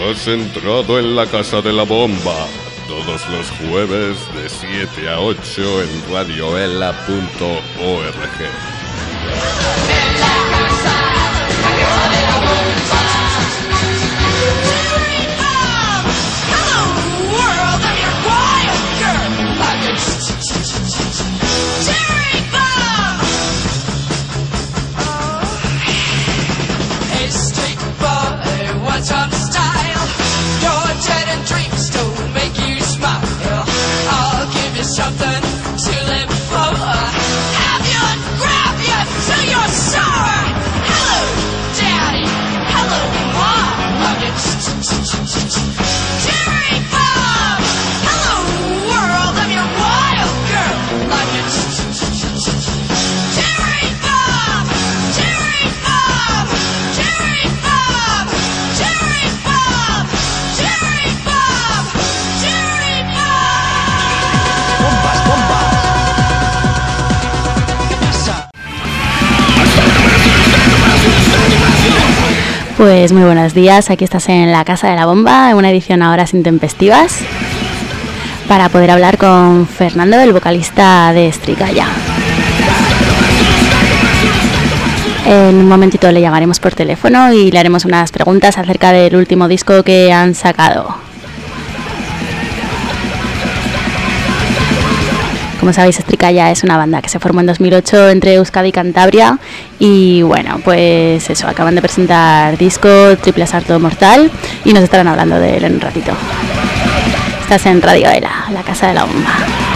Has entrado en la Casa de la Bomba, todos los jueves de 7 a 8 en radioela.org. Something to live for. Have you and grab you till you're sour. Hello, Daddy. Hello, Mom. Love you. Jerry Bob. Hello, world. I'm your wild girl. Love you. Jerry Bob. Jerry Bob. Jerry Bob. Jerry Bob. Jerry Bob. Jerry Bob. Pues muy buenos días, aquí estás en la Casa de la Bomba, en una edición a horas intempestivas, para poder hablar con Fernando, el vocalista de Stricalla. En un momentito le llamaremos por teléfono y le haremos unas preguntas acerca del último disco que han sacado. Como sabéis, Stricalla es una banda que se formó en 2008 entre Euskadi y Cantabria y bueno, pues eso, acaban de presentar disco Triple Asalto Mortal y nos estarán hablando de él en un ratito. Estás en Radio Ela, la Casa de la Bomba.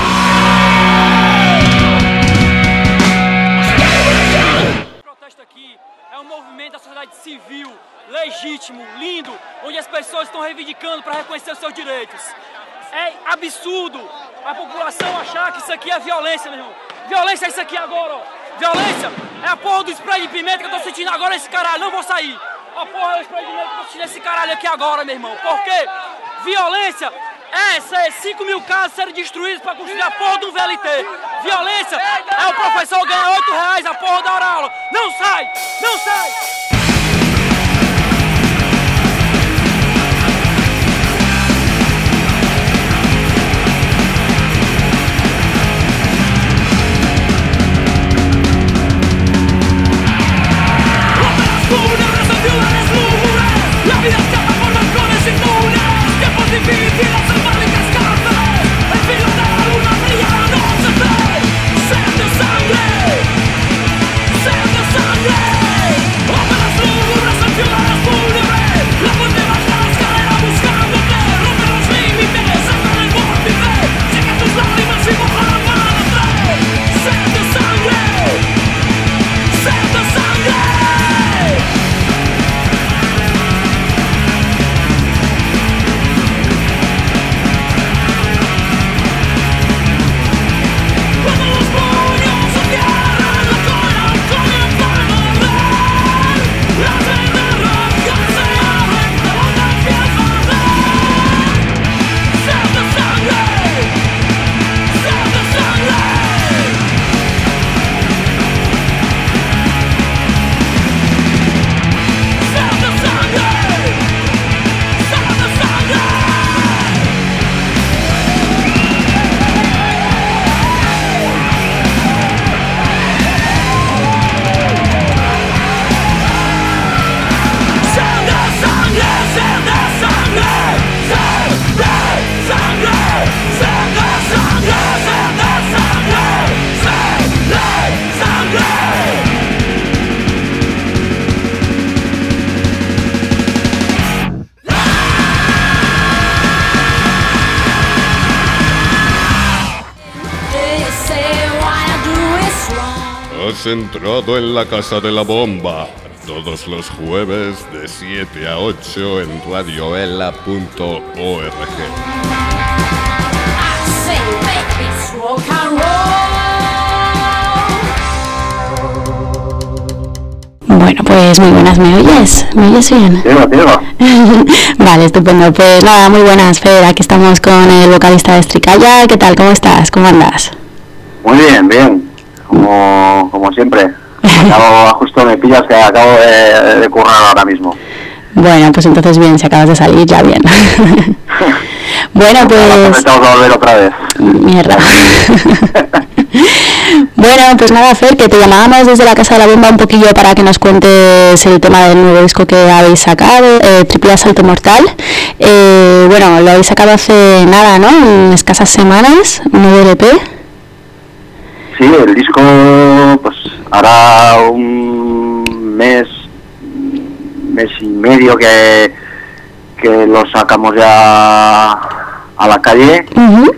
O protesto aqui é movimento da sociedade civil, legítimo, lindo, onde as pessoas estão reivindicando para reconhecer os seus direitos. É absurdo a população achar que isso aqui é violência, meu irmão. Violência é isso aqui agora, ó. Violência é a porra do spray de pimenta que eu tô sentindo agora nesse caralho. Não vou sair. A porra do spray de pimenta que eu tô sentindo nesse caralho aqui agora, meu irmão. Por quê? Violência é 5 mil casas serem destruídas pra construir a porra de um VLT. Violência é o professor ganhar R$8 a porra da hora aula. Não sai! Não sai! La vida escapa por balcones inmunes, tiempos difíciles en mágicas cárceles, el filo de la luna brilla, no se ve, sed de sangre, rompe las lúgubres en ciudades fúnebres, la muerte baja la escalera buscándote, rompe los límites, salta del vórtice, seca tus lágrimas y moja la amanecer, sed de sangre, sed de sangre. Has entrado en la Casa de la Bomba, todos los jueves de 7 a 8 en radioela.org. Bueno, pues muy buenas, ¿me oyes? ¿Me oyes bien? Vale, estupendo. Pues nada, muy buenas, Fer. Aquí estamos con el vocalista de Stricalla. ¿Qué tal? ¿Cómo estás? ¿Cómo andas? Muy bien, bien. Como siempre. Justo me pillas que acabo de currar ahora mismo. Bueno, pues entonces bien, si acabas de salir ya bien. Bueno, pues... Estamos a volver otra vez. Mierda. Bueno, pues nada, Fer, que te llamábamos desde la Casa de la Bomba un poquillo para que nos cuentes el tema del nuevo disco que habéis sacado, Triple Asalto Mortal. Bueno, lo habéis sacado hace nada, ¿no? En escasas semanas, un nuevo LP. Sí, el disco, pues hará un mes y medio que lo sacamos ya a la calle. Uh-huh.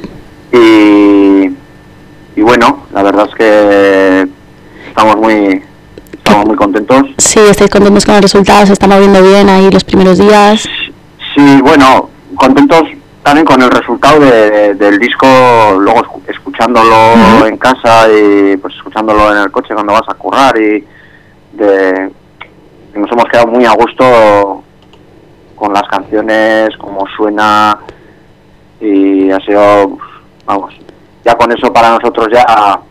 Y bueno, la verdad es que estamos muy contentos. Sí, estáis contentos con el resultado, se está moviendo bien ahí los primeros días. Sí, bueno, contentos también con el resultado del disco, luego escuchándolo Uh-huh. en casa y pues escuchándolo en el coche cuando vas a currar y nos hemos quedado muy a gusto con las canciones, como suena, y ha sido, vamos, ya con eso para nosotros ya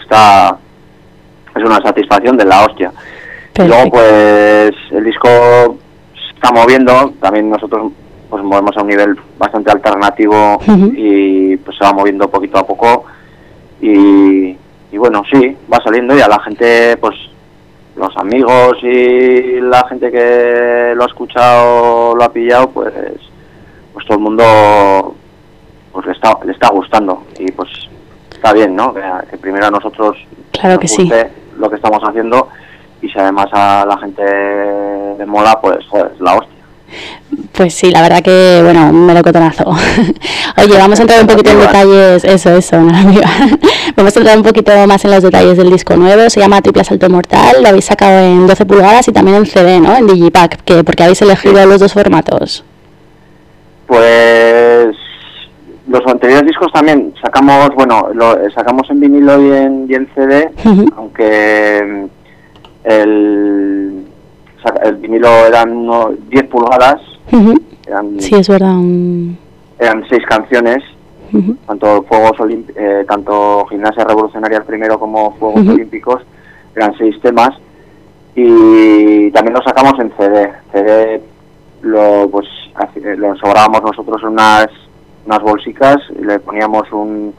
es una satisfacción de la hostia. Perfecto. Y luego pues el disco se está moviendo, también nosotros pues movemos a un nivel bastante alternativo. Uh-huh. Y pues se va moviendo poquito a poco y bueno, sí, va saliendo y a la gente, pues los amigos y la gente que lo ha escuchado, lo ha pillado, pues todo el mundo pues le está gustando y pues está bien, ¿no? Que primero a nosotros Claro nos que sí. guste lo que estamos haciendo y si además a la gente le mola, pues joder, es la hostia. Pues sí, la verdad que, bueno, un melocotonazo. Oye, vamos a entrar un poquito en detalles, eso, no, amiga. Vamos a entrar un poquito más en los detalles del disco nuevo, se llama Triple Asalto Mortal, lo habéis sacado en 12 pulgadas y también en CD, ¿no? En Digipack, porque habéis elegido los dos formatos. Pues los anteriores discos también sacamos, bueno, sacamos en vinilo y en CD, Uh-huh. aunque el vinilo eran 10 pulgadas, Uh-huh. eran, Sí, es verdad. eran 6 canciones, Uh-huh. tanto Gimnasia Revolucionaria el primero como Juegos Uh-huh. Olímpicos, eran 6 temas, y también lo sacamos en CD. CD lo sobrábamos nosotros en unas bolsicas y le poníamos una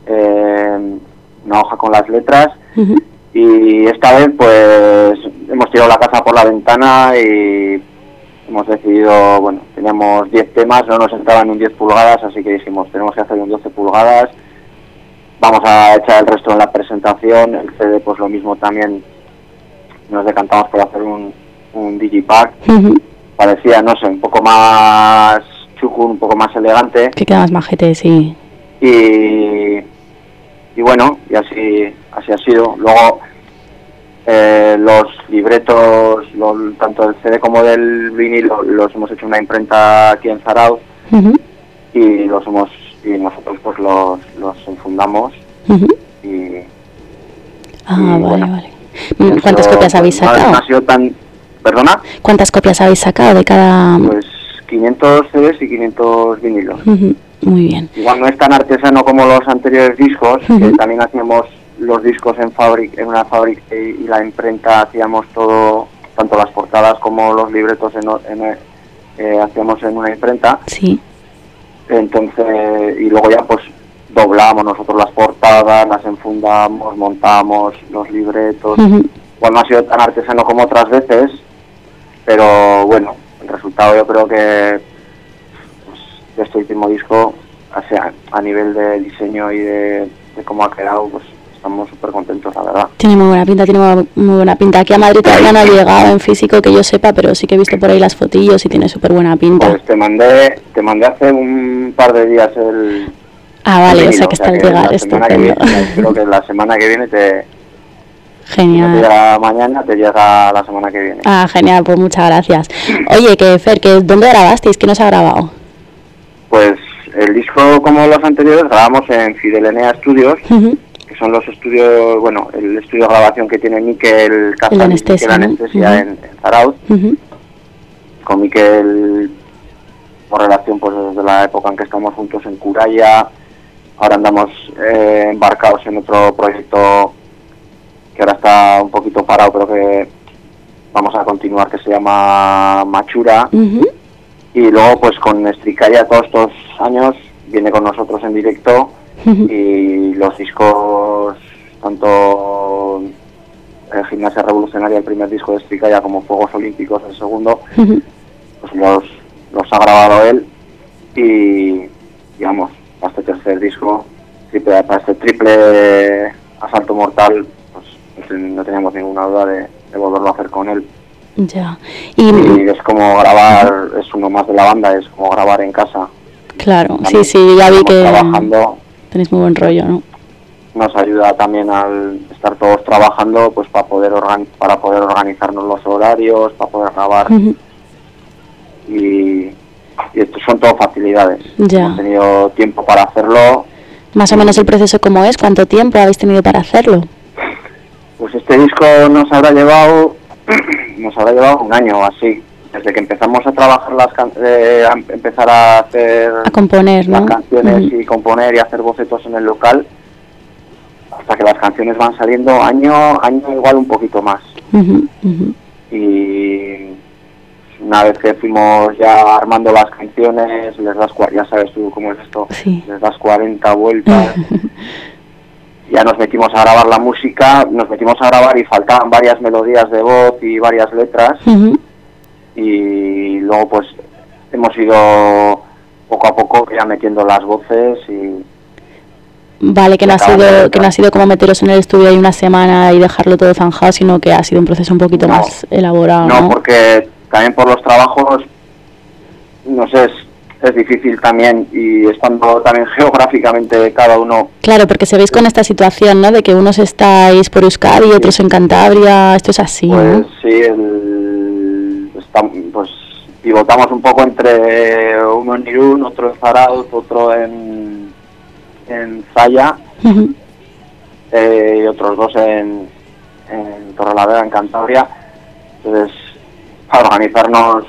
hoja con las letras. Uh-huh. Y esta vez pues hemos tirado la casa por la ventana y hemos decidido, bueno, teníamos 10 temas, no nos entraban en 10 pulgadas, así que dijimos, tenemos que hacer un 12 pulgadas, vamos a echar el resto en la presentación. El CD pues lo mismo, también nos decantamos por hacer un digipack. Uh-huh. Parecía, no sé, un poco más chucu, un poco más elegante. Que queda más majete, sí. Y bueno, y así ha sido. Luego los libretos, tanto del CD como del vinilo, los hemos hecho en una imprenta aquí en Zarauz. Uh-huh. Y nosotros pues los enfundamos. Uh-huh. Y Vale, bueno, vale. ¿Cuántas copias habéis sacado? No ha sido tan... ¿Perdona? ¿Cuántas copias habéis sacado de cada...? Pues 500 CDs y 500 vinilos. Uh-huh. Muy bien. Igual no es tan artesano como los anteriores discos, Uh-huh. que también hacíamos los discos en una fábrica y la imprenta hacíamos todo, tanto las portadas como los libretos hacíamos en una imprenta. Sí. Entonces, y luego ya pues doblamos nosotros las portadas, las enfundamos, montamos los libretos. Uh-huh. Igual no ha sido tan artesano como otras veces, pero bueno, el resultado yo creo que pues, de este último disco, o sea, a nivel de diseño y de cómo ha quedado, pues estamos súper contentos, la verdad. Tiene muy buena pinta. Aquí a Madrid todavía no ha llegado en físico que yo sepa, pero sí que he visto por ahí las fotillos y tiene súper buena pinta. Pues te mandé hace un par de días el... Vale, el o vinilo, sea que está el llegar, estupendo. Creo que la semana que viene te Genial. llega mañana, te llega la semana que viene. Genial, pues muchas gracias. Oye, que Fer, ¿dónde grabasteis? ¿Qué nos ha grabado? Pues el disco, como los anteriores, grabamos en Fidelenea Studios, Uh-huh. que son los estudios, bueno, el estudio de grabación que tiene Miquel Casal, Anestesia, Miquel ¿no? Anestesia Uh-huh. en Zarauz. Uh-huh. Con Miquel, por relación pues desde la época en que estamos juntos en Curaya. Ahora andamos embarcados en otro proyecto que ahora está un poquito parado, pero que vamos a continuar, que se llama Machura. Ujú. Y luego pues con Estricalla todos estos años viene con nosotros en directo. Ujú. Y los discos, tanto Gimnasia Revolucionaria, el primer disco de Estricalla, como Fuegos Olímpicos, el segundo, Ujú. pues los ha grabado él. Y digamos, para este tercer disco, para este triple Asalto Mortal, pues no teníamos ninguna duda de volverlo a hacer con él. Ya. Y Y es como grabar, es uno más de la banda, es como grabar en casa. claro, También sí, ya vi estamos que trabajando, tenéis muy buen rollo, ¿no? nos ayuda también al estar todos trabajando, pues para poder organizarnos los horarios, para poder grabar. Ujú. Y esto son todo facilidades. Ya. Hemos tenido tiempo para hacerlo. Más o menos el proceso cómo es, ¿cuánto tiempo habéis tenido para hacerlo? Pues este disco nos habrá llevado un año o así, desde que empezamos a trabajar empezar a hacer A componer, las ¿no? canciones Ujú. y componer y hacer bocetos en el local, hasta que las canciones van saliendo año igual un poquito más. Ujú, ujú. Y una vez que fuimos ya armando las canciones, ya sabes tú cómo es esto, Sí. les das 40 vueltas. Ya nos metimos a grabar la música, y faltaban varias melodías de voz y varias letras. Ujú. Y luego pues hemos ido poco a poco ya metiendo las voces y Vale, que no ha sido como meteros en el estudio ahí una semana y dejarlo todo zanjado, sino que ha sido un proceso un poquito No. más elaborado, ¿no? no, porque también por los trabajos, no sé, es difícil también, y estando también geográficamente cada uno. Claro, porque se veis con esta situación, ¿no? De que unos estáis por Euskadi y otros en Cantabria, esto es así, Pues ¿no? sí, pues pivotamos un poco entre uno en Irún, otro en Zarauz, otro en Zaya, Ujú. y otros dos en Torrelavega, en Cantabria. Entonces, para organizarnos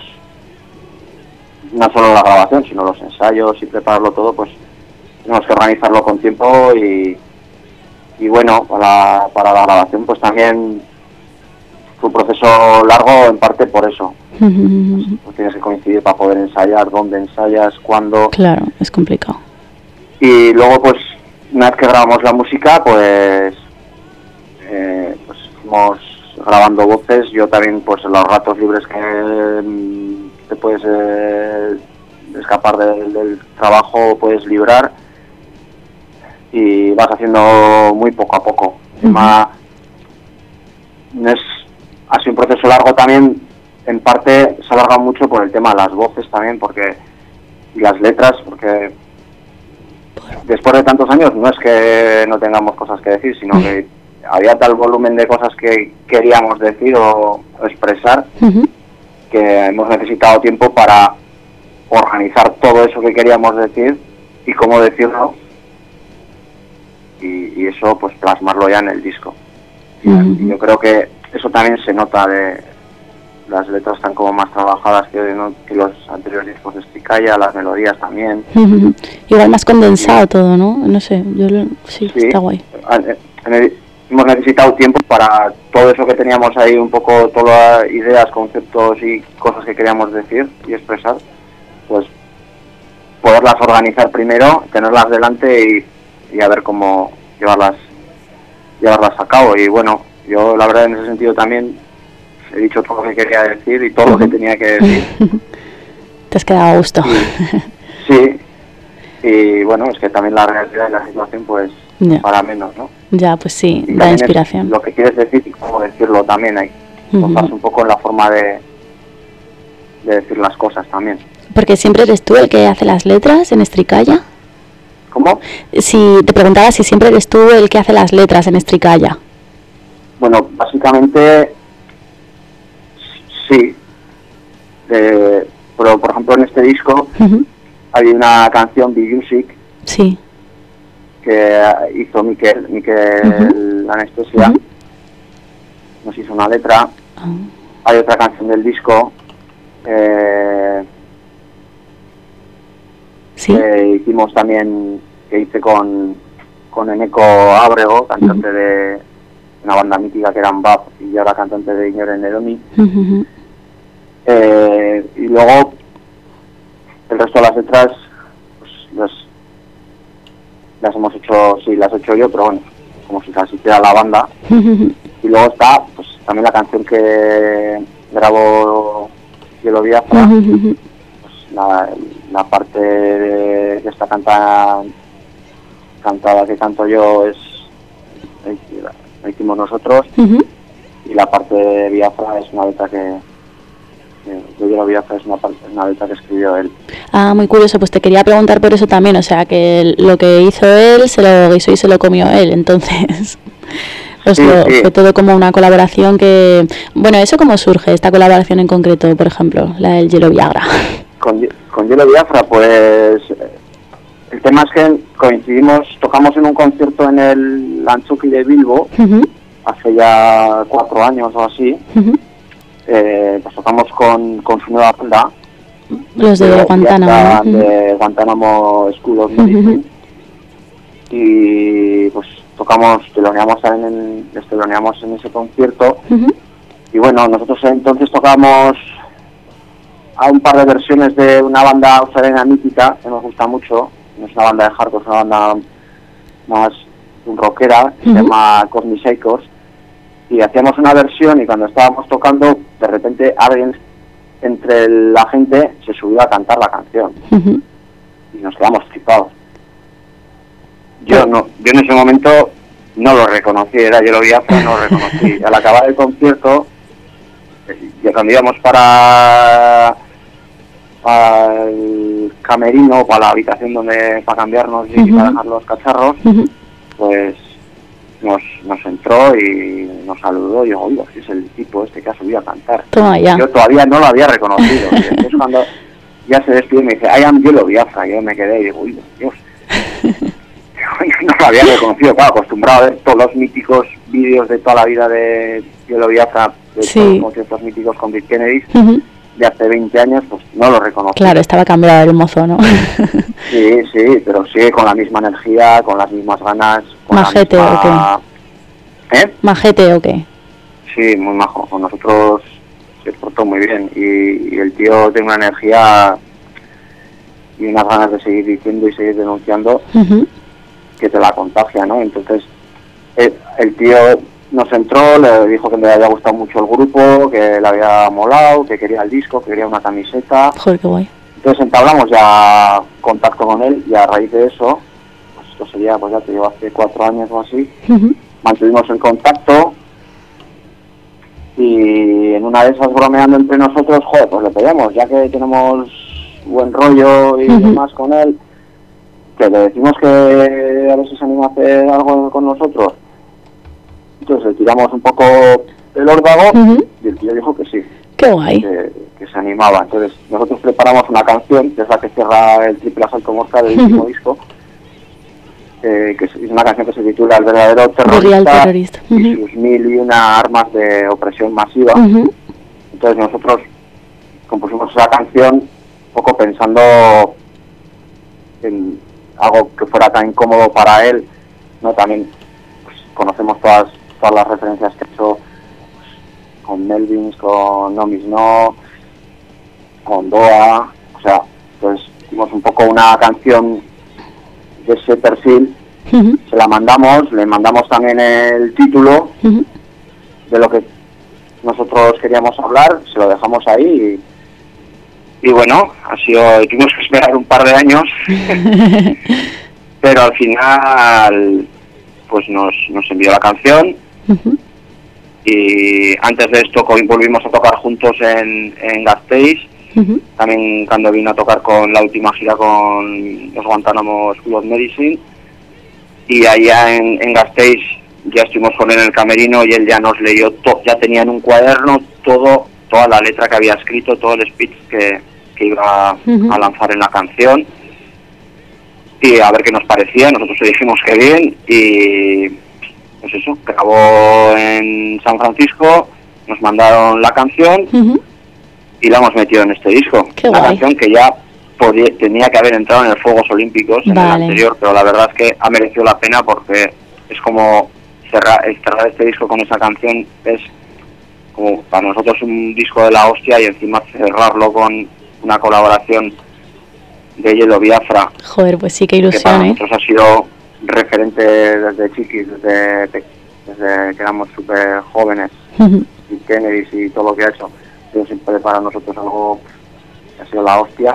no solo la grabación, sino los ensayos y prepararlo todo, pues tenemos que organizarlo con tiempo y bueno, para la grabación pues también fue un proceso largo, en parte por eso. Ujú. Pues tienes que coincidir para poder ensayar, dónde ensayas, cuándo. Claro, es complicado. Y luego pues una vez que grabamos la música, pues fuimos grabando voces. Yo también pues en los ratos libres que te puedes escapar del trabajo, puedes librar, y vas haciendo muy poco a poco. Encima, ha sido un proceso largo también, en parte se ha alargado mucho por el tema de las voces también, y las letras, porque después de tantos años no es que no tengamos cosas que decir, sino que había tal volumen de cosas que queríamos decir o expresar, Ujú. que hemos necesitado tiempo para organizar todo eso que queríamos decir y cómo decirlo, y eso pues plasmarlo ya en el disco. Y yo creo que eso también se nota, de las letras están como más trabajadas que los anteriores discos de Estricalla, las melodías también. Ujú. Igual más condensado todo, ¿no? No sé, sí, Sí. está guay. Hemos necesitado tiempo para todo eso que teníamos ahí, un poco todas las ideas, conceptos y cosas que queríamos decir y expresar, pues poderlas organizar primero, tenerlas delante y a ver cómo llevarlas a cabo. Y bueno, yo la verdad en ese sentido también he dicho todo lo que quería decir y todo lo que tenía que decir. Te has quedado a gusto. Sí, y bueno, es que también la realidad y la situación pues Ya. para menos, ¿no? Ya, pues sí, Y da también es inspiración. lo que quieres decir y cómo decirlo también, hay que basarse un poco en la forma de decir las cosas también. Porque siempre eres tú el que hace las letras en Estricalla. ¿Cómo? Si te preguntaba si siempre eres tú el que hace las letras en Estricalla. Bueno, básicamente sí, pero por ejemplo en este disco Ujú. hay una canción, Be Music, Sí. que hizo Miquel Anestesia. Nos hizo una letra. Ah. Hay otra canción del disco Sí. que hicimos también, que hice con Eneco Ábrego, cantante de una banda mítica que eran Bab y ahora cantante de Ignore Neroni. Y luego el resto de las letras pues las hemos hecho, sí, las he hecho yo, pero bueno, como si casi queda la banda. Y luego está pues también la canción que grabó Hielo Biafra, pues la parte de esta cantada que canto yo la hicimos nosotros, y la parte de Biafra es una letra que de Hielo Biafra es una letra que escribió él. Ah, muy curioso, pues te quería preguntar por eso también, o sea, que lo que hizo él se lo guisó y se lo comió él, entonces fue todo como una colaboración que... Bueno, ¿eso cómo surge, esta colaboración en concreto, por ejemplo, la del Hielo Viagra? Con Hielo Biafra, pues el tema es que coincidimos, tocamos en un concierto en el Antzoki de Bilbo, hace ya 4 años o así. Pues tocamos con su nueva banda, los de Guantánamo, de Guantánamo School of Medicine, y pues teloneamos en ese concierto. Y bueno, nosotros entonces tocamos a un par de versiones de una banda australiana mítica que nos gusta mucho. No es una banda de hardcore, es una banda más rockera, que se llama Cosmic Shakers. Y hacíamos una versión, y cuando estábamos tocando, de repente alguien entre la gente se subió a cantar la canción. Y nos quedamos flipados. Yo en ese momento no lo reconocí, era Hielo Biafra, no lo reconocí. Al acabar el concierto, ya cuando íbamos para el camerino, para la habitación para cambiarnos y para dejar los cacharros, pues nos entró y nos saludó. Y yo, oiga, si es el tipo este que ha subido a cantar. Toma ya. Yo todavía no lo había reconocido. Y entonces cuando ya se despidió me dice, I am Hielo Biafra. Yo me quedé y digo, uy, Dios. No lo había reconocido, claro, acostumbrado a ver todos los míticos vídeos de toda la vida de Hielo Biafra, de todos los conciertos míticos con Big Kennedy, de hace 20 años, pues no lo reconocí. Claro, estaba cambiado el mozo, ¿no? Sí, pero sigue con la misma energía, con las mismas ganas. ¿Majete o qué? ¿Majete o qué? Sí, muy majo. Con nosotros se portó muy bien. Y el tío tiene una energía y unas ganas de seguir diciendo y seguir denunciando que te la contagia, ¿no? Entonces, el tío nos entró, le dijo que me había gustado mucho el grupo, que le había molado, que quería el disco, que quería una camiseta. Joder, qué guay. Entonces entablamos ya contacto con él, y a raíz de eso, pues esto sería, pues ya te digo, hace 4 años o así, mantuvimos el contacto, y en una de esas, bromeando entre nosotros, joder, pues le pedimos, ya que tenemos buen rollo y demás con él, que le decimos que a ver si se anima a hacer algo con nosotros. Entonces le tiramos un poco el órdago, y el tío dijo que sí. Qué guay. Que se animaba. Entonces nosotros preparamos una canción, que es la que cierra el Triple Asalto Mortal del último disco, que es una canción que se titula El verdadero terrorista, y sus 1001 armas de opresión masiva. Entonces nosotros compusimos esa canción un poco pensando en algo que fuera tan incómodo para él, ¿no? También pues, conocemos todas las referencias que ha hecho, pues, con Melvins, con No Miss No, con Doa, o sea, pues hicimos un poco una canción de ese perfil, se la mandamos, le mandamos también el título de lo que nosotros queríamos hablar, se lo dejamos ahí y bueno, tuvimos que esperar un par de años, pero al final pues nos envió la canción. Y antes de esto volvimos a tocar juntos en Gasteiz, también cuando vino a tocar con la última gira con los Guantánamo School of Medicine, y allá en Gasteiz ya estuvimos con él en el camerino y él ya nos leyó, ya tenía en un cuaderno toda la letra que había escrito, todo el speech que iba a lanzar en la canción, y a ver qué nos parecía. Nosotros le dijimos que bien, y pues eso, grabó en San Francisco, nos mandaron la canción y la hemos metido en este disco. Una canción que ya tenía que haber entrado en los Juegos Olímpicos en el anterior, pero la verdad es que ha merecido la pena porque es como cerrar este disco con esa canción es como para nosotros un disco de la hostia, y encima cerrarlo con una colaboración de Yellow Biafra. Joder, pues sí, qué Que para ilusión, ¿eh? nosotros ha sido referente desde chiquis, desde que éramos súper jóvenes, y Kennedy y todo lo que ha hecho. Pero siempre para nosotros algo que ha sido la hostia.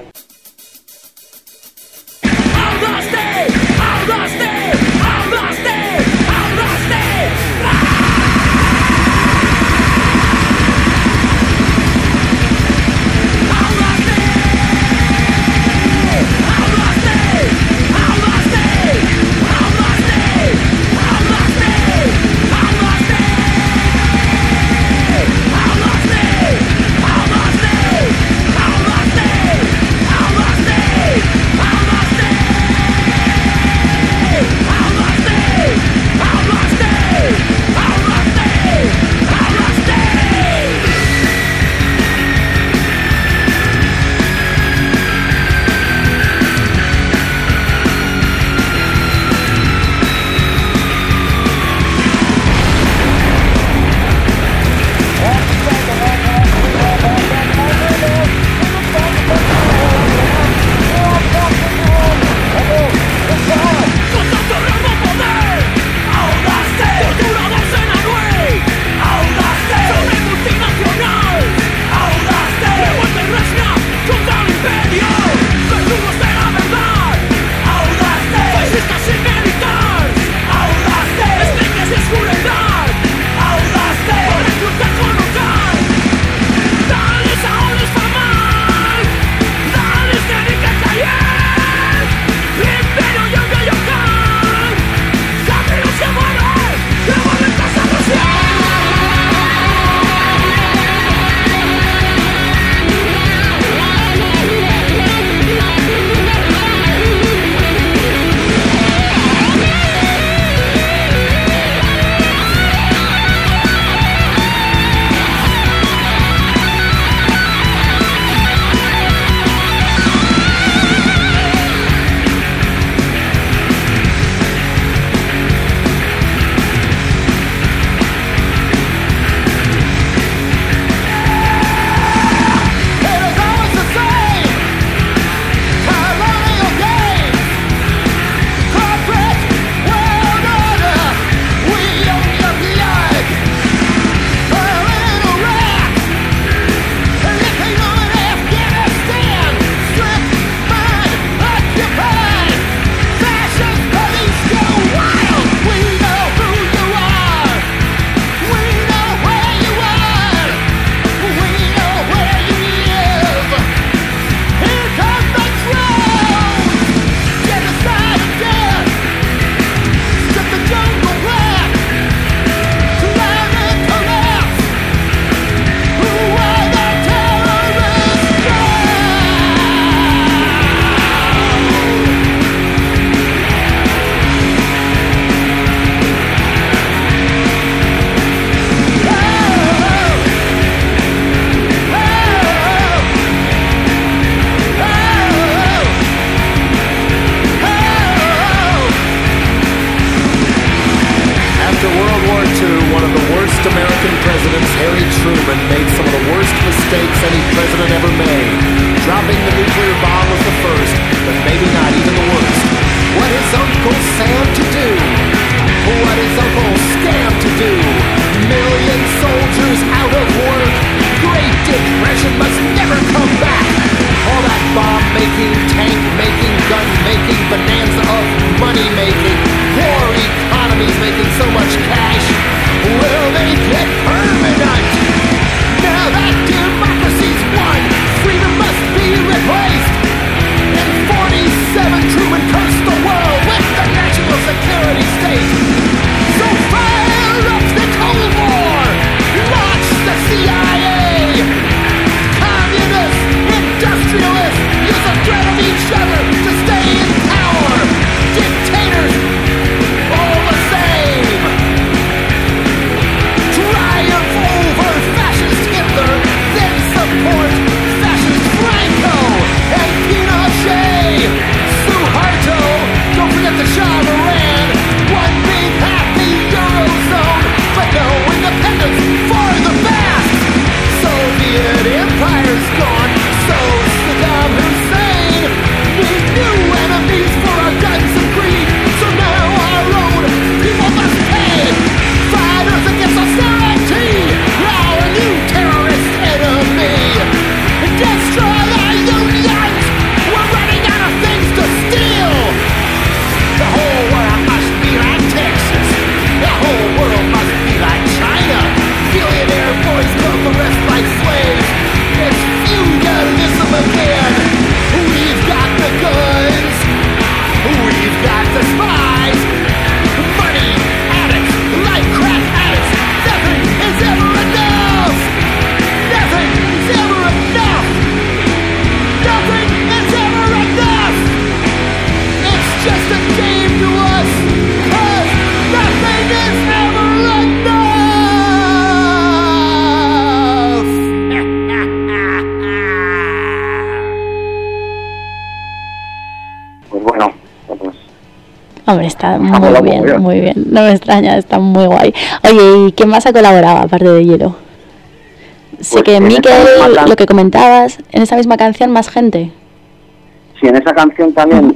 pues bueno, pues Hombre, está molado muy bien, mogollón. muy bien. No me extraña, está muy guay. Oye, ¿y quién más ha colaborado aparte de Hielo? Sé Pues que en esa Mikel, misma lo que comentabas, en esa misma canción más gente. sí, en esa canción también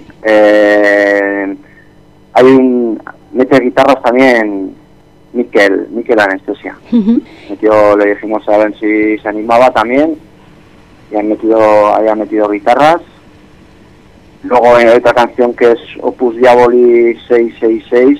mete guitarras también Mikel Anestesia. Le dijimos a ver si se animaba también y había metido guitarras. Luego hay otra canción que es Opus Diaboli 666.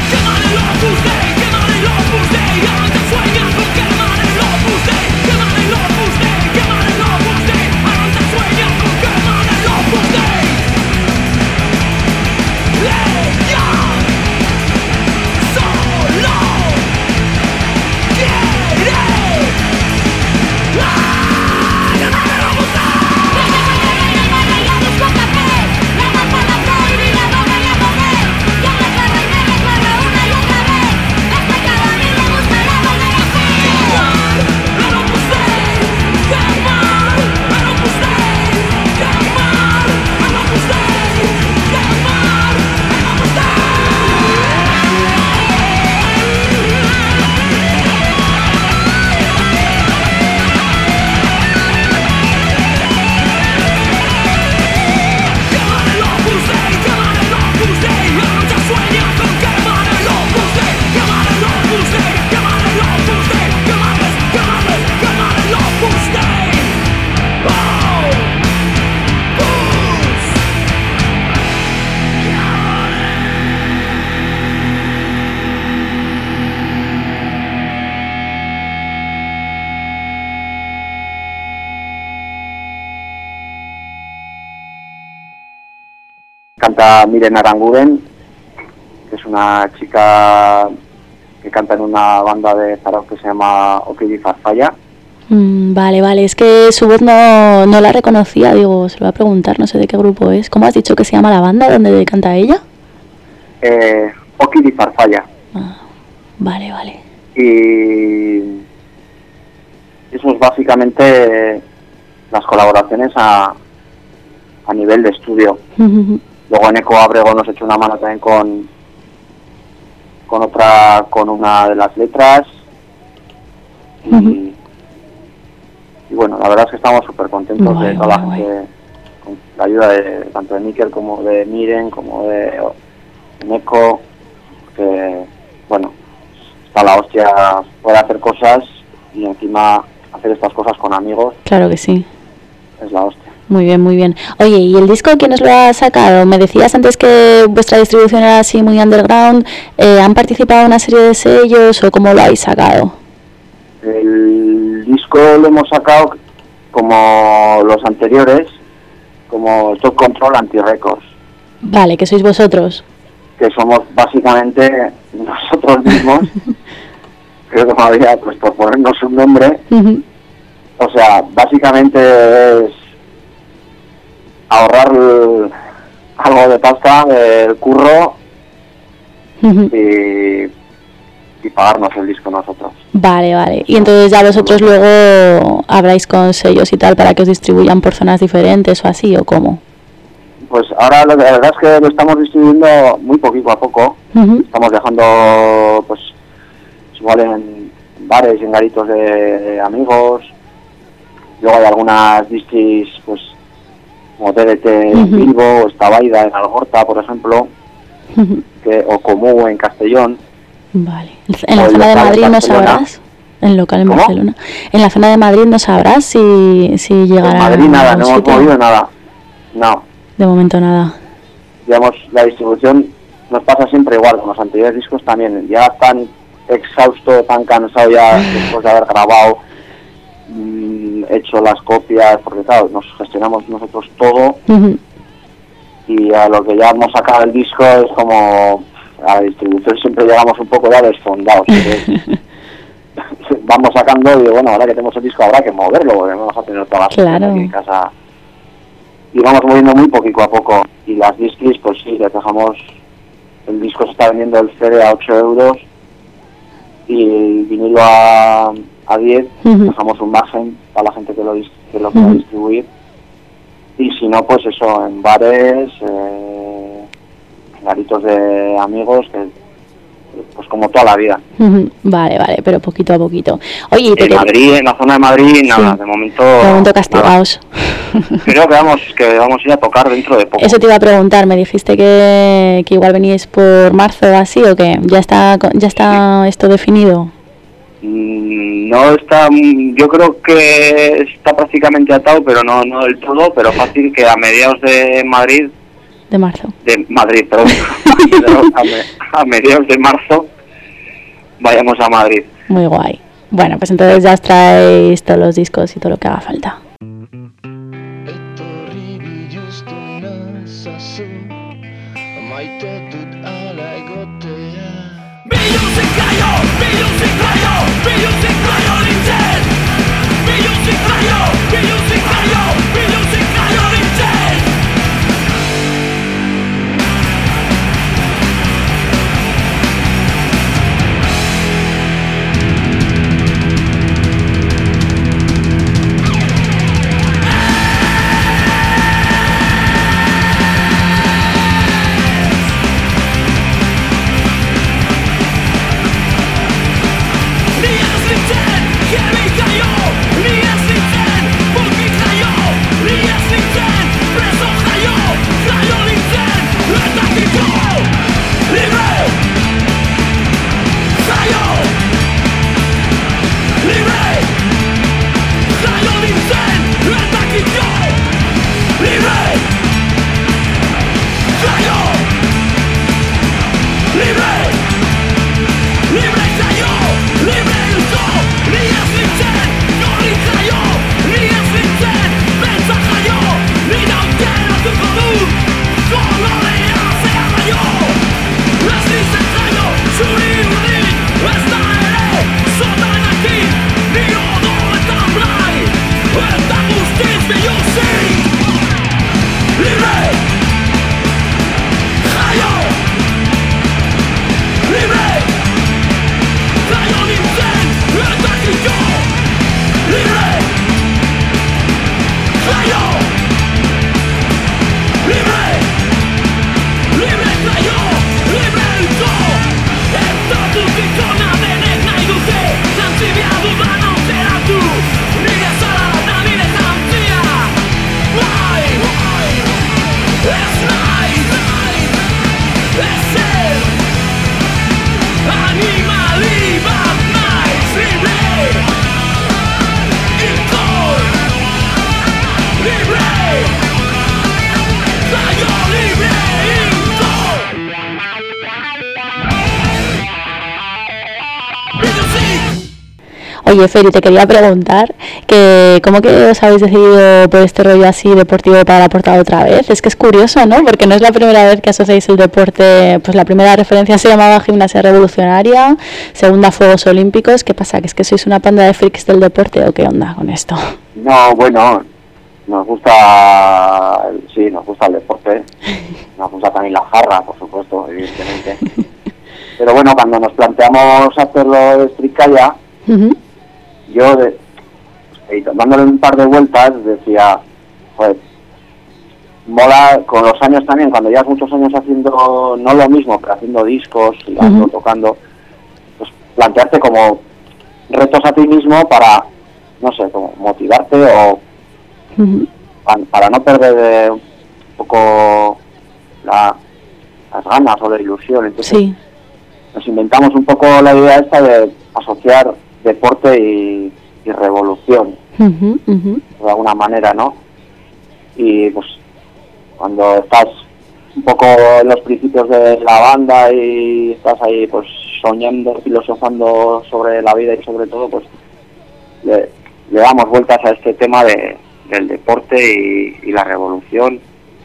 Canta Miren Aranguren, que es una chica que canta en una banda de Zarauz que se llama Okidi Farfalla. Vale, es que su voz no la reconocía, digo, se lo voy a preguntar, no sé de qué grupo es. ¿Cómo has dicho que se llama la banda donde canta ella? Okidi Farfalla. Vale. Y eso es básicamente las colaboraciones a nivel de estudio. Luego en Eco Abrego nos echó una mano también con una de las letras. Y bueno, la verdad es que estamos súper contentos de toda la gente, con la ayuda de tanto de Mikel como de Miren, como de Eco, que bueno, está la hostia poder hacer cosas y encima hacer estas cosas con amigos. Claro que sí. Es la hostia. Muy bien. Oye, ¿y el disco quién os lo ha sacado? Me decías antes que vuestra distribución era así muy underground. ¿Han participado en una serie de sellos o cómo lo habéis sacado? El disco lo hemos sacado como los anteriores, como Top Control Anti-Records. Vale, que sois vosotros. Que somos básicamente nosotros mismos. Creo que todavía, pues por ponernos un nombre. O sea, básicamente es ahorrar algo de pasta del curro y pagarnos el disco nosotros. Vale. Y entonces ya vosotros luego habláis con sellos y tal para que os distribuyan por zonas diferentes o así, ¿o cómo? Pues ahora la verdad es que lo estamos distribuyendo muy poquito a poco. Estamos dejando, pues, igual en bares y en garitos de amigos. Luego hay algunas distris, pues, como TDT en Bilbo, o Estabaida en Algorta, por ejemplo, o Comú en Castellón. Vale. ¿En la zona de Madrid no sabrás? En local en ¿Cómo? Barcelona. ¿En la zona de Madrid no sabrás si llegará? En Madrid nada, no hemos movido nada. No. De momento nada. Digamos, la distribución nos pasa siempre igual, con los anteriores discos también. Ya tan exhausto, tan cansado ya después de haber grabado, hecho las copias, porque claro, nos gestionamos nosotros todo. Y a lo que ya hemos sacado el disco es como a la distribución siempre llegamos un poco ya desfondados. Vamos sacando y digo, bueno, ahora que tenemos el disco habrá que moverlo, porque vamos a tener todas las cosas aquí en casa. Y vamos moviendo muy poquito a poco. Y las distris, pues sí, les dejamos, el disco se está vendiendo el CD a 8 euros y el vinilo a 10, dejamos un margen para la gente que lo quiera distribuir. Y si no, pues eso, en bares, garitos de amigos, que pues como toda la vida. Vale, pero poquito a poquito. Oye, En Madrid, en la zona de Madrid, nada, Sí. de momento... De momento castigados. Creo que vamos a ir a tocar dentro de poco. Eso te iba a preguntar, me dijiste que igual veníais por marzo o así, ¿o qué? ¿Ya está esto definido? No está, yo creo que está prácticamente atado, pero no del todo, pero fácil que a mediados de Madrid, perdón, a mediados de marzo vayamos a Madrid. Muy guay. Bueno, pues entonces ya os traéis todos los discos y todo lo que haga falta. Oye, Feri, te quería preguntar que ¿cómo que os habéis decidido por este rollo así deportivo para la portada otra vez? Es que es curioso, ¿no? Porque no es la primera vez que asociáis el deporte, pues la primera referencia se llamaba Gimnasia Revolucionaria, segunda Juegos Olímpicos. ¿Qué pasa? ¿Que es que sois una panda de frikis del deporte o qué onda con esto? No, bueno, nos gusta el deporte, nos gusta también la jarra, por supuesto, evidentemente. Pero bueno, cuando nos planteamos hacerlo de Stricaya, yo, dándole un par de vueltas, decía, pues, mola con los años también, cuando llevas muchos años haciendo, no lo mismo, pero haciendo discos, y tocando, pues plantearte como retos a ti mismo para, no sé, como motivarte o para no perder un poco las ganas o la ilusión. Entonces, nos inventamos un poco la idea esta de asociar deporte y revolución, de alguna manera, ¿no? Y pues cuando estás un poco en los principios de la banda y estás ahí pues soñando, filosofando sobre la vida y sobre todo, pues le damos vueltas a este tema del deporte y la revolución,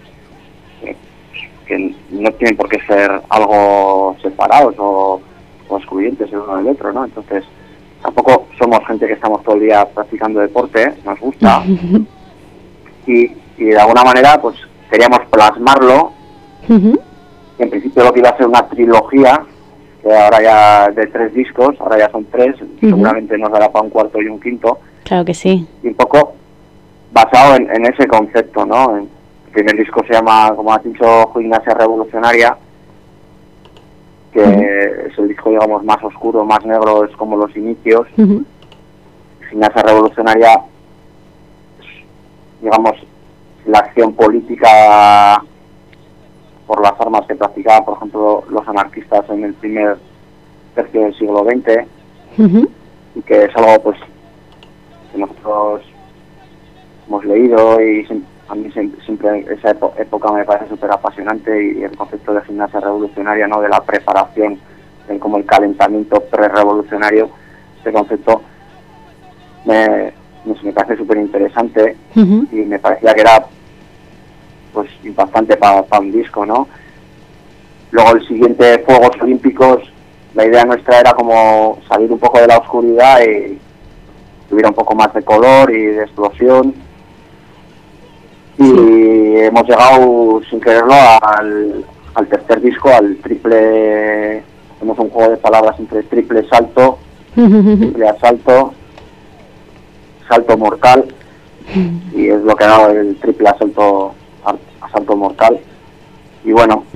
que no tienen por qué ser algo separados o excluyentes el uno del otro, ¿no? Entonces tampoco somos gente que estamos todo el día practicando deporte, nos gusta, y de alguna manera pues queríamos plasmarlo, en principio lo que iba a ser una trilogía, que ahora ya de 3 discos, ahora ya son 3, seguramente nos dará para un cuarto y un quinto. Claro que sí. Y un poco basado en ese concepto, ¿no? El primer disco se llama, como has dicho, Gimnasia Revolucionaria, que es el disco, digamos, más oscuro, más negro, es como los inicios. Gimnasia Revolucionaria, digamos, la acción política por las armas que practicaban, por ejemplo, los anarquistas en el primer tercio del siglo XX, y que es algo, pues, que nosotros hemos leído, y a mí siempre esa época me parece súper apasionante, y el concepto de gimnasia revolucionaria, ¿no?, de la preparación, como el calentamiento pre-revolucionario, ese concepto me parece súper interesante, y me parecía que era, pues, impactante para un disco, ¿no? Luego el siguiente, Fuegos Olímpicos, la idea nuestra era como salir un poco de la oscuridad y tuviera un poco más de color y de explosión. Y hemos llegado sin quererlo al tercer disco, al triple, hacemos un juego de palabras entre triple salto, triple asalto, salto mortal, y es lo que ha dado el triple asalto mortal. Y bueno,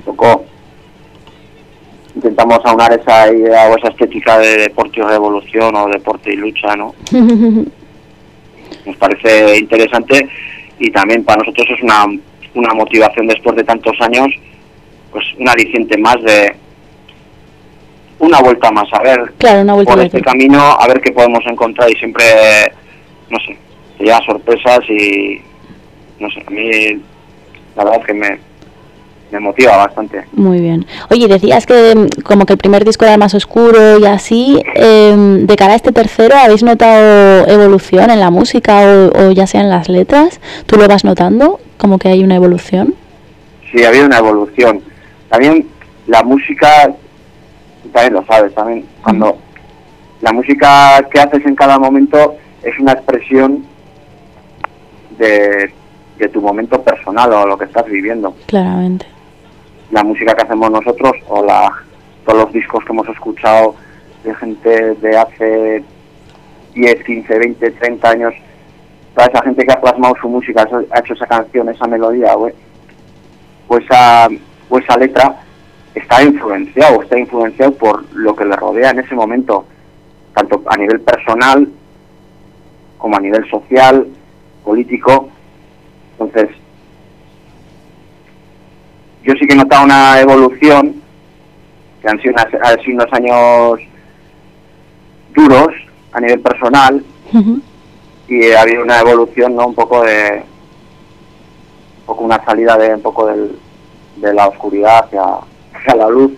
intentamos aunar esa idea o esa estética de deporte y revolución, o deporte y lucha, ¿no? Nos parece interesante, y también para nosotros es una motivación después de tantos años, pues un aliciente más de una vuelta más, a ver, claro, una vuelta por este camino, a ver qué podemos encontrar, y siempre, no sé, te lleva sorpresas, y no sé, a mí la verdad es que me motiva bastante. Muy bien. Oye, decías que como que el primer disco era más oscuro y así, de cara a este tercero, ¿habéis notado evolución en la música o ya sea en las letras? ¿Tú lo vas notando? ¿Como que hay una evolución? Sí, ha habido una evolución. También la música, también lo sabes, también cuando la música que haces en cada momento es una expresión de tu momento personal o lo que estás viviendo. Claramente. La música que hacemos nosotros, o todos los discos que hemos escuchado de gente de hace 10, 15, 20, 30 años, toda esa gente que ha plasmado su música, ha hecho esa canción, esa melodía o esa letra, está influenciado por lo que le rodea en ese momento, tanto a nivel personal como a nivel social, político. Entonces, yo sí que he notado una evolución, que han sido unos años duros a nivel personal, y ha habido una evolución, ¿no?, un poco una salida de la oscuridad hacia la luz.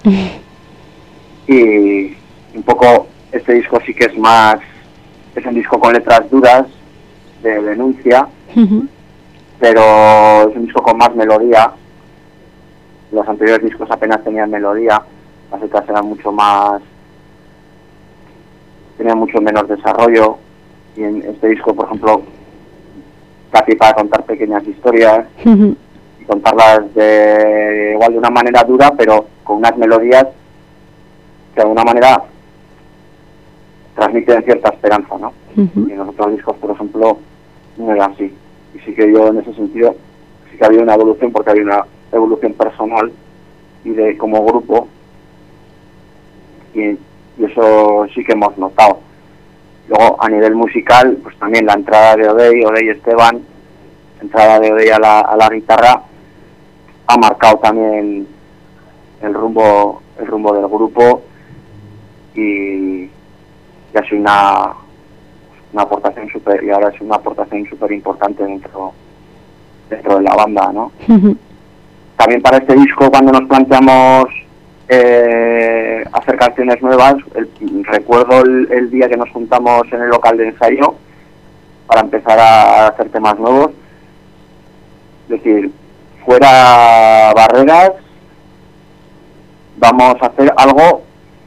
Y un poco este disco sí que es un disco con letras duras, de denuncia, pero es un disco con más melodía. Los anteriores discos apenas tenían melodía, las letras eran tenían mucho menos desarrollo, y en este disco, por ejemplo, casi para contar pequeñas historias, y contarlas igual de una manera dura, pero con unas melodías que de alguna manera transmiten cierta esperanza, ¿no? Y en los otros discos, por ejemplo, no era así. Y sí que yo, en ese sentido, sí que había una evolución, porque había una evolución personal y de como grupo, y eso sí que hemos notado. Luego, a nivel musical, pues también la entrada de Odey Esteban, entrada de Odey a la guitarra, ha marcado también el rumbo del grupo, y ha sido una aportación súper importante dentro de la banda, ¿no? También para este disco, cuando nos planteamos hacer canciones nuevas, recuerdo el día que nos juntamos en el local de ensayo para empezar a hacer temas nuevos, es decir, fuera barreras, vamos a hacer algo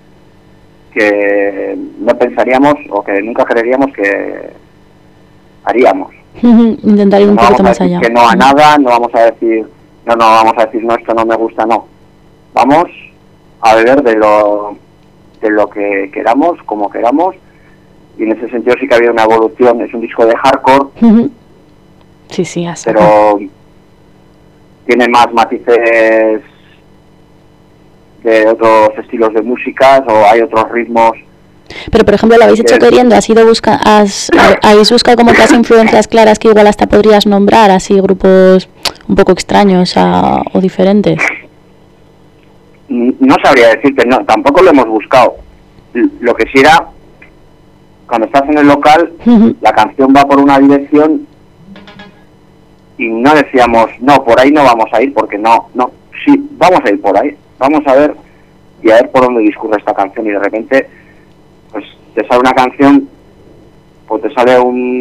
que no pensaríamos o que nunca creeríamos que haríamos. Intentar ir un poquito más allá. Que no a nada, no vamos a decir no, esto no me gusta, no. Vamos a beber de lo que queramos, como queramos, y en ese sentido sí que ha habido una evolución. Es un disco de hardcore, Sí, sí, así. pero tiene más matices de otros estilos de músicas o hay otros ritmos. Pero, por ejemplo, lo habéis hecho queriendo, habéis buscado como otras influencias claras que igual hasta podrías nombrar, así grupos un poco extraños o diferentes. No sabría decirte, no, tampoco lo hemos buscado. Lo que sí era, cuando estás en el local, la canción va por una dirección y no decíamos, no, por ahí no vamos a ir, porque no, sí, vamos a ir por ahí, vamos a ver y a ver por dónde discurre esta canción, y de repente pues te sale una canción, pues te sale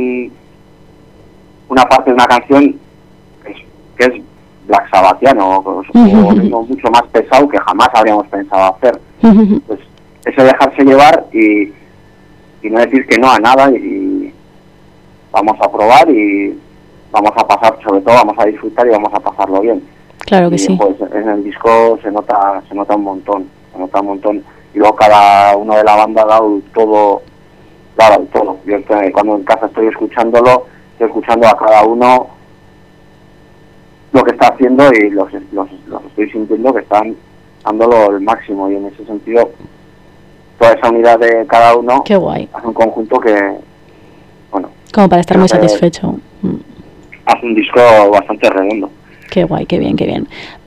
una parte de una canción que es Black Sabbathiano, o ritmo mucho más pesado que jamás habríamos pensado hacer. Pues ese dejarse llevar y no decir que no a nada, y vamos a probar y vamos a pasar, sobre todo vamos a disfrutar y vamos a pasarlo bien. Claro que y, sí. Pues en el disco se nota un montón, y luego cada uno de la banda ha dado todo. Yo cuando en casa estoy escuchando a cada uno lo que está haciendo, y los estoy sintiendo que están dándolo el máximo, y en ese sentido toda esa unidad de cada uno. Qué guay. Hace un conjunto que, bueno, como para estar muy satisfecho. Hace un disco bastante redondo. Qué guay, qué bien, qué bien.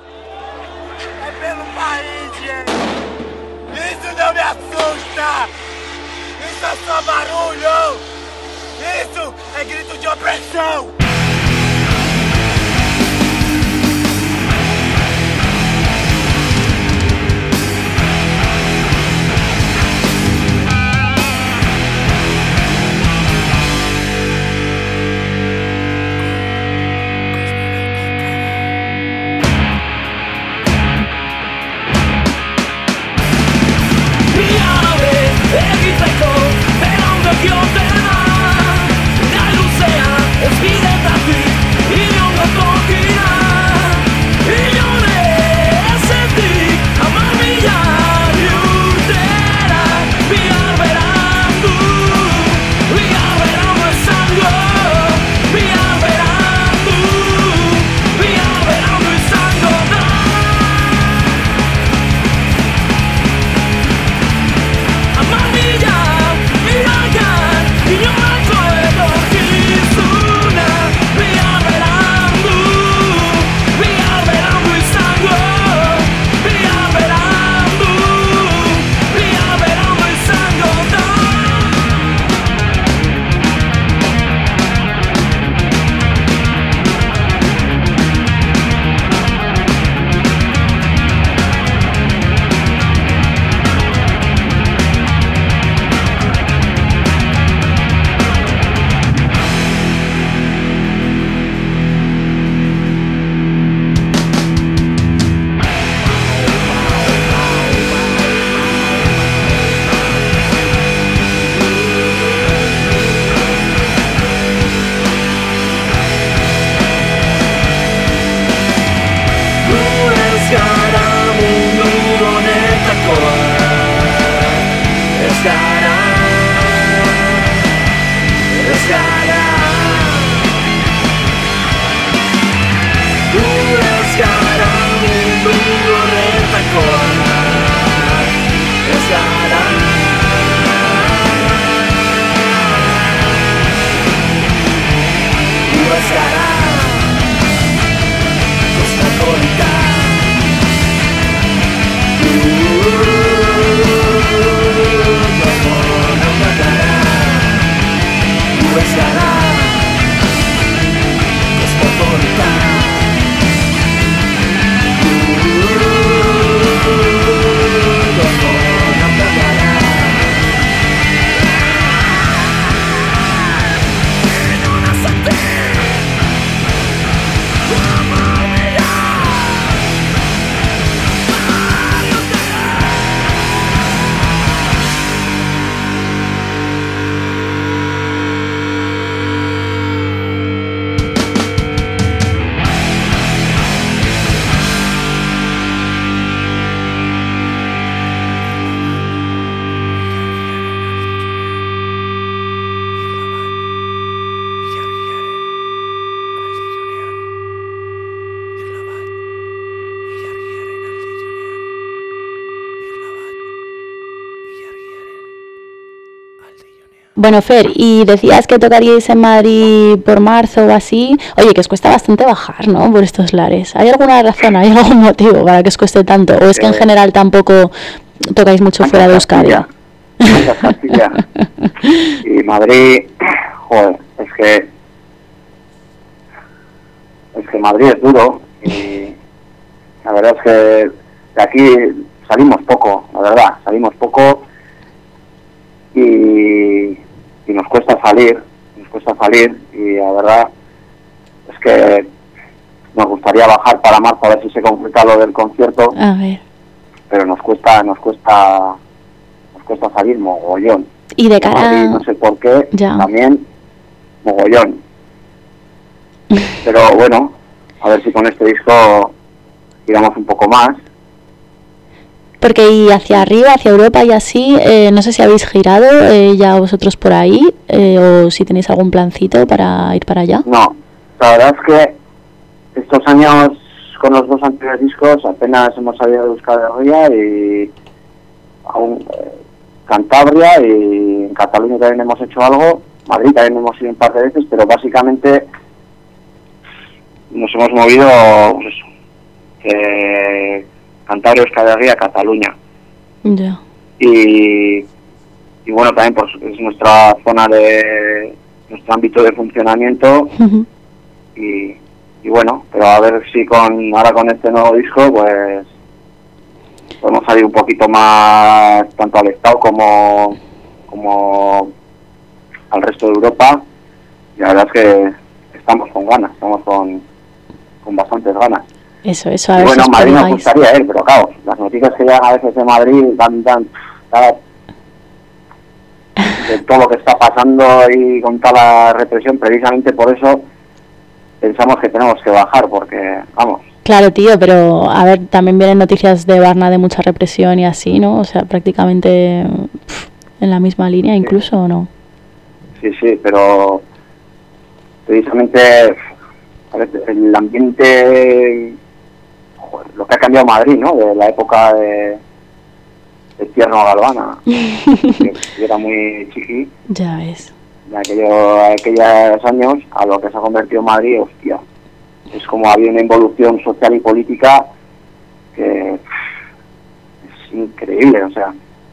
Isso não me assusta! Isso é só barulho! Isso é grito de opressão! Speed Bueno, Fer, y decías que tocaríais en Madrid por marzo o así. Oye, que os cuesta bastante bajar, ¿no? Por estos lares. ¿Hay alguna razón, hay algún motivo para que os cueste tanto? ¿O es que en general tampoco tocáis mucho fuera de Euskadi? Castilla. Y Madrid, joder, es que Madrid es duro y la verdad es que de aquí salimos poco, la verdad, y nos cuesta salir y la verdad es que nos gustaría bajar para marzo a ver si se concreta lo del concierto. A ver. Pero nos cuesta salir mogollón. Y de cara Madrid, no sé por qué, ya. También mogollón. Pero bueno, a ver si con este disco tiramos un poco más. Porque y hacia arriba, hacia Europa y así, no sé si habéis girado ya vosotros por ahí, o si tenéis algún plancito para ir para allá. No, la verdad es que estos años con los 2 anteriores discos apenas hemos salido de Euskal Herria y aún Cantabria, y en Cataluña también hemos hecho algo, Madrid también hemos ido un par de veces, pero básicamente nos hemos movido, pues eso, Cantabria, Euskal Herria, Cataluña. Ya. Y bueno, también pues es nuestra zona de nuestro ámbito de funcionamiento. Uh-huh. y bueno, pero a ver si ahora con este nuevo disco pues podemos salir un poquito más tanto al Estado como al resto de Europa. Y la verdad es que estamos con ganas, estamos con bastantes ganas. Eso, a y ver bueno, si os Madrid nos colgáis. gustaría ir, pero claro, las noticias que llegan a veces de Madrid dan de todo lo que está pasando y con toda la represión, precisamente por eso pensamos que tenemos que bajar, porque, vamos. Claro, tío, pero a ver, también vienen noticias de Varna de mucha represión y así, ¿no? O sea, prácticamente en la misma línea incluso, ¿o no? Sí, pero precisamente a ver, el ambiente, joder, lo que ha cambiado Madrid, ¿no? De la época de Tierno Galvana, que era muy chiqui, Ya ves. de aquellos años, a lo que se ha convertido Madrid, hostia. Es como había una involución social y política que es increíble, o sea,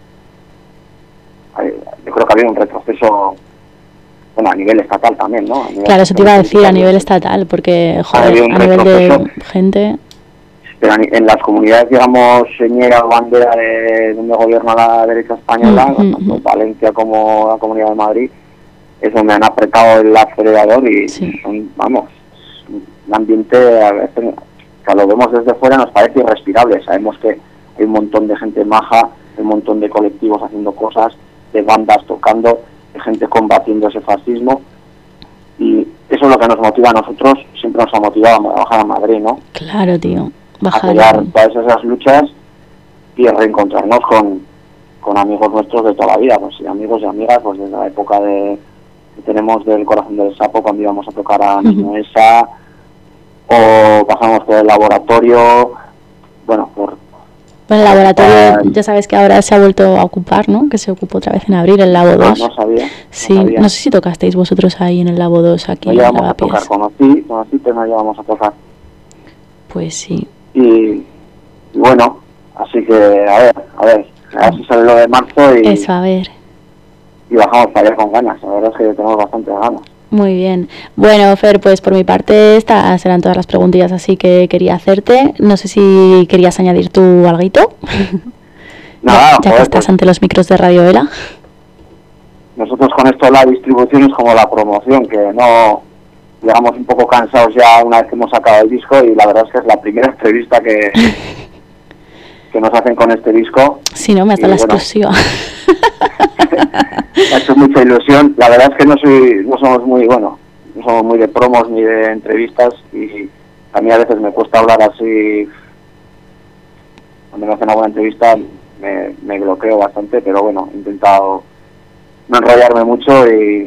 yo creo que había un retroceso, bueno, a nivel estatal también, ¿no? Claro, eso te iba a decir a nivel estatal, porque, joder, a nivel de gente... Pero en las comunidades, digamos, señera o bandera de donde gobierna la derecha española, tanto Valencia como la Comunidad de Madrid, es donde han apretado el acelerador y son, vamos, el ambiente a veces, que lo vemos desde fuera, nos parece irrespirable. Sabemos que hay un montón de gente maja, un montón de colectivos haciendo cosas, de bandas tocando, de gente combatiendo ese fascismo, y eso es lo que nos motiva a nosotros, siempre nos ha motivado a bajar a Madrid, ¿no? Claro, tío. Apoyar todas esas luchas y reencontrarnos con amigos nuestros de toda la vida, pues, y amigos y amigas, pues desde la época que tenemos del Corazón del Sapo, cuando íbamos a tocar a Nuesa, o pasamos por el laboratorio, bueno, el laboratorio, ya sabes que ahora se ha vuelto a ocupar, ¿no? Que se ocupó otra vez en abril, el Labo 2. No sabía. Sí, no sé si tocasteis vosotros ahí en el Labo 2 aquí. No llegamos a tocar, conocí, pero no llegamos a tocar. Pues sí. Y bueno, así que a ver si sale lo de marzo y... Eso, a ver. Y bajamos para allá con ganas, la verdad es que tenemos bastantes ganas. Muy bien. Bueno, Fer, pues por mi parte estas eran todas las preguntillas así que quería hacerte. No sé si querías añadir tú alguito. Nada, ya que estás ante los micros de Radio Vela. Nosotros con esto la distribución es como la promoción, que no... Llegamos un poco cansados ya una vez que hemos sacado el disco, y la verdad es que es la primera entrevista que nos hacen con este disco. Sí, no, me has dado la exclusiva. Me ha hecho mucha ilusión. La verdad es que no somos muy de promos ni de entrevistas, y a mí a veces me cuesta hablar así. Cuando me hacen alguna entrevista me bloqueo bastante, pero bueno, he intentado no enrollarme mucho y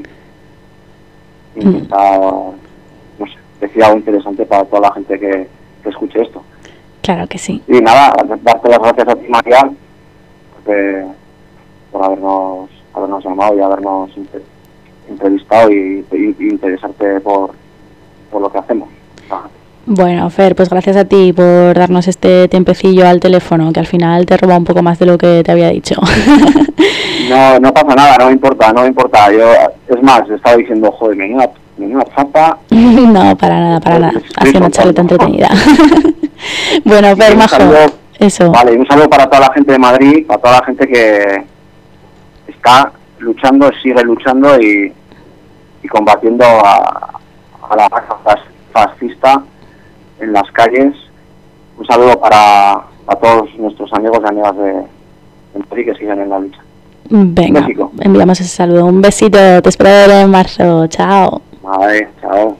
intentar, no sé, decir algo interesante para toda la gente que escuche esto. Claro que sí. Y nada, darte las gracias a ti, María, por habernos llamado y habernos entrevistado y interesarte por lo que hacemos. Bueno, Fer, pues gracias a ti por darnos este tiempecillo al teléfono, que al final te roba un poco más de lo que te había dicho. No pasa nada, no me importa. Yo, es más, estaba diciendo, joder, menuda chapa. No, para nada. Ha sido una charla entretenida. Bueno, Fer, majo. Eso. Vale, un saludo para toda la gente de Madrid, para toda la gente que está luchando, sigue luchando y combatiendo a la raza fascista en las calles. Un saludo para todos nuestros amigos y amigas de Madrid que siguen en la lucha. Venga, enviamos ese saludo. Un besito, te espero en marzo. Chao. Vale, chao.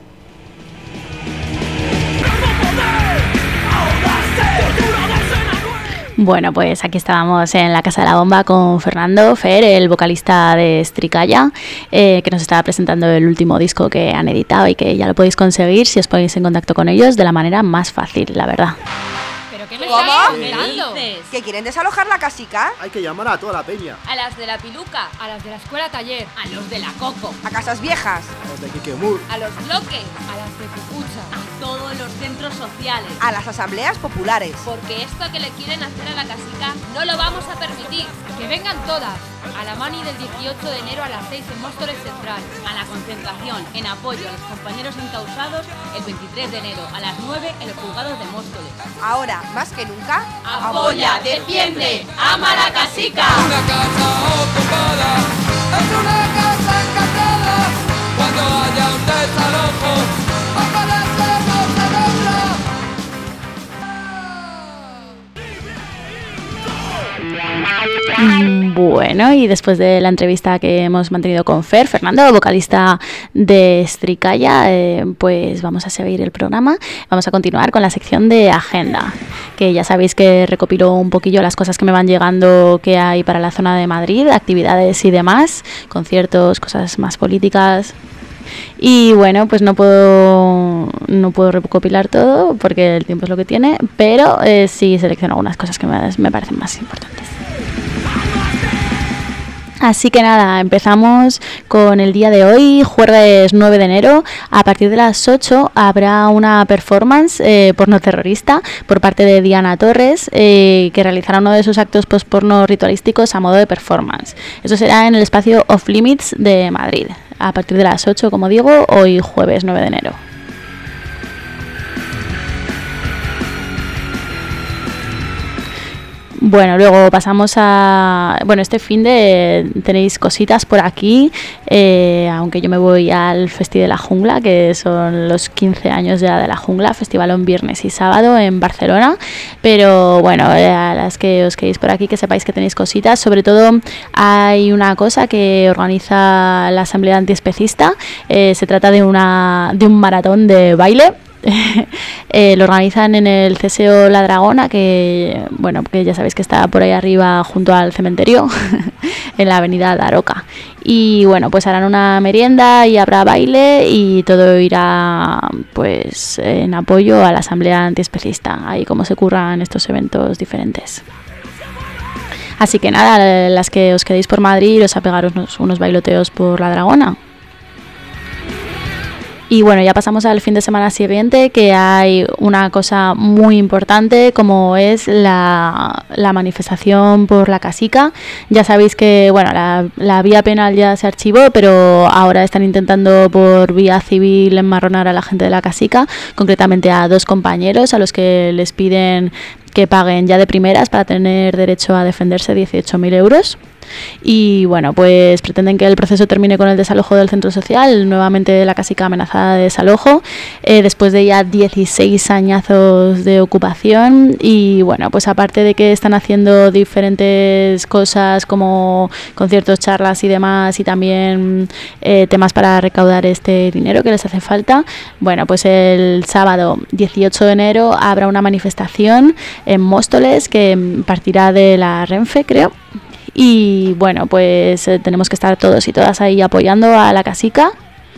Bueno, pues aquí estábamos en la Casa de la Bomba con Fernando Fer, el vocalista de Stricalla, que nos estaba presentando el último disco que han editado y que ya lo podéis conseguir si os ponéis en contacto con ellos de la manera más fácil, la verdad. ¿Qué me estás contando? ¿Que quieren desalojar la casica? Hay que llamar a toda la peña. A las de la Piluca, a las de la Escuela Taller, a los de la Coco, A Casas Viejas, A los de Quiquemur. a los bloques, a las de Pupucha, a todos los centros sociales. a las asambleas populares. Porque esto que le quieren hacer a la casica no lo vamos a permitir. Que vengan todas. A la mani del 18 de enero a las 6 en Móstoles Central. A la concentración en apoyo a los compañeros encausados el 23 de enero a las 9 en los juzgados de Móstoles. Ahora, más que nunca, Apoya, defiende, ama la casica. Una casa ocupada es una casa encantada. Cuando haya un desalojo, aparecemos en otra. Bueno, y después de la entrevista que hemos mantenido con Fernando, vocalista de Stricalla, pues vamos a seguir el programa. Vamos a continuar con la sección de agenda, que ya sabéis que recopilo un poquillo las cosas que me van llegando que hay para la zona de Madrid, actividades y demás, conciertos, cosas más políticas. Y bueno, pues no puedo recopilar todo porque el tiempo es lo que tiene, pero sí selecciono algunas cosas que me parecen más importantes. Así que nada, empezamos con el día de hoy, jueves 9 de enero. A partir de las 8 habrá una performance porno terrorista por parte de Diana Torres, que realizará uno de sus actos post-porno ritualísticos a modo de performance. Eso será en el espacio Off Limits de Madrid, a partir de las 8, como digo, hoy jueves 9 de enero. Bueno, luego pasamos a... Bueno, este fin de tenéis cositas por aquí, aunque yo me voy al Festi de la Jungla, que son los 15 años ya de la Jungla, festivalón viernes y sábado en Barcelona, pero bueno, a las que os quedéis por aquí, que sepáis que tenéis cositas. Sobre todo hay una cosa que organiza la Asamblea Antiespecista, se trata de un maratón de baile. Lo organizan en el CSO La Dragona, que bueno, que ya sabéis que está por ahí arriba junto al cementerio en la avenida Daroca, y bueno, pues harán una merienda y habrá baile y todo irá pues en apoyo a la Asamblea Antiespecista, ahí como se curran estos eventos diferentes. Así que nada, las que os quedéis por Madrid, os a pegaros unos bailoteos por La Dragona. Y bueno, ya pasamos al fin de semana siguiente, que hay una cosa muy importante, como es la manifestación por la casica. Ya sabéis que bueno, la vía penal ya se archivó, pero ahora están intentando por vía civil enmarronar a la gente de la casica, concretamente a 2 compañeros a los que les piden que paguen ya de primeras para tener derecho a defenderse 18.000 euros. Y bueno, pues pretenden que el proceso termine con el desalojo del centro social, nuevamente la casica amenazada de desalojo, después de ya 16 añazos de ocupación. Y bueno, pues aparte de que están haciendo diferentes cosas como conciertos, charlas y demás, y también temas para recaudar este dinero que les hace falta, bueno, pues el sábado 18 de enero habrá una manifestación en Móstoles que partirá de la Renfe, creo. Y bueno, pues tenemos que estar todos y todas ahí apoyando a la casica.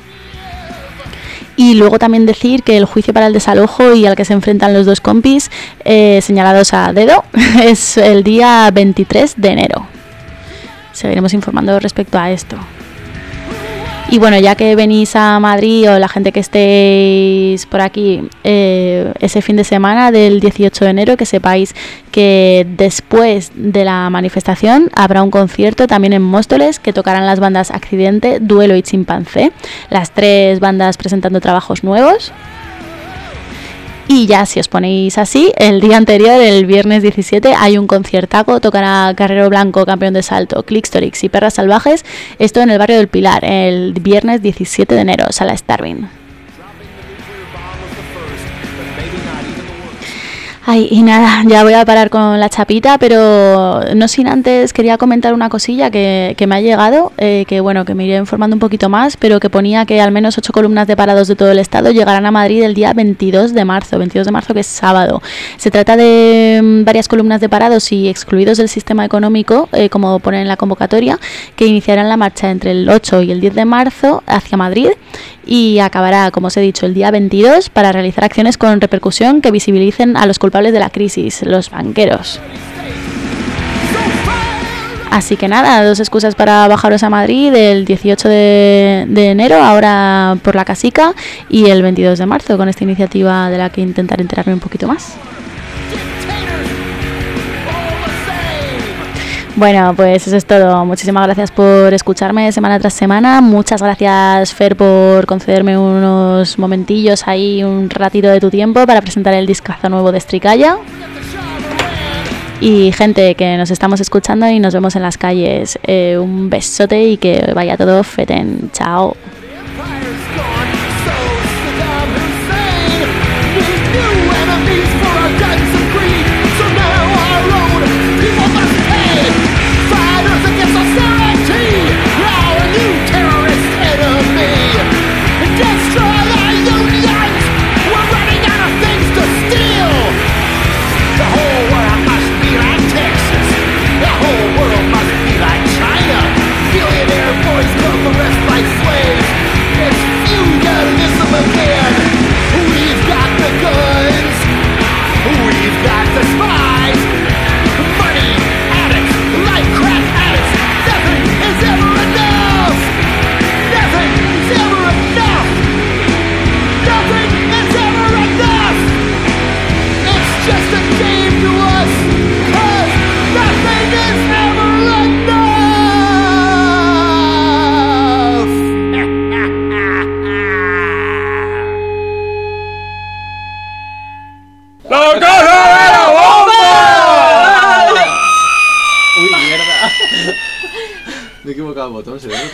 Y luego también decir que el juicio para el desalojo y al que se enfrentan los 2 compis señalados a dedo es el día 23 de enero. Seguiremos informando respecto a esto. Y bueno, ya que venís a Madrid o la gente que estéis por aquí ese fin de semana del 18 de enero, que sepáis que después de la manifestación habrá un concierto también en Móstoles que tocarán las bandas Accidente, Duelo y Chimpancé, las 3 bandas presentando trabajos nuevos. Y ya si os ponéis así, el día anterior, el viernes 17, hay un conciertaco, tocará Carrero Blanco, Campeón de Salto, Clickstorix y Perras Salvajes, esto en el barrio del Pilar, el viernes 17 de enero, Sala Starvin. Ay, y nada, ya voy a parar con la chapita, pero no sin antes quería comentar una cosilla que me ha llegado, que bueno, que me iré informando un poquito más, pero que ponía que al menos 8 columnas de parados de todo el estado llegarán a Madrid el día 22 de marzo que es sábado. Se trata de varias columnas de parados y excluidos del sistema económico, como pone en la convocatoria, que iniciarán la marcha entre el 8 y el 10 de marzo hacia Madrid y acabará, como os he dicho, el día 22 para realizar acciones con repercusión que visibilicen a los culpables de la crisis, los banqueros. Así que nada, 2 excusas para bajaros a Madrid el 18 de enero, ahora por la Casica, y el 22 de marzo con esta iniciativa de la que intentaré enterarme un poquito más. Bueno, pues eso es todo. Muchísimas gracias por escucharme semana tras semana. Muchas gracias, Fer, por concederme unos momentillos ahí, un ratito de tu tiempo para presentar el discazo nuevo de Stricaya. Y gente, que nos estamos escuchando y nos vemos en las calles. Un besote y que vaya todo feten. Chao. Me he equivocado el botón, ¿se ve?